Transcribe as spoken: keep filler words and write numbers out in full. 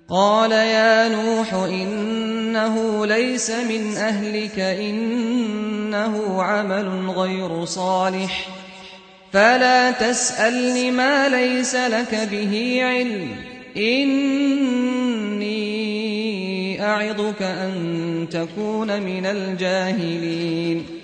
قال يا نوح إنه ليس من أهلك إنه عمل غير صالح فلا تسألني ما ليس لك به علم إني أعظك أن تكون من الجاهلين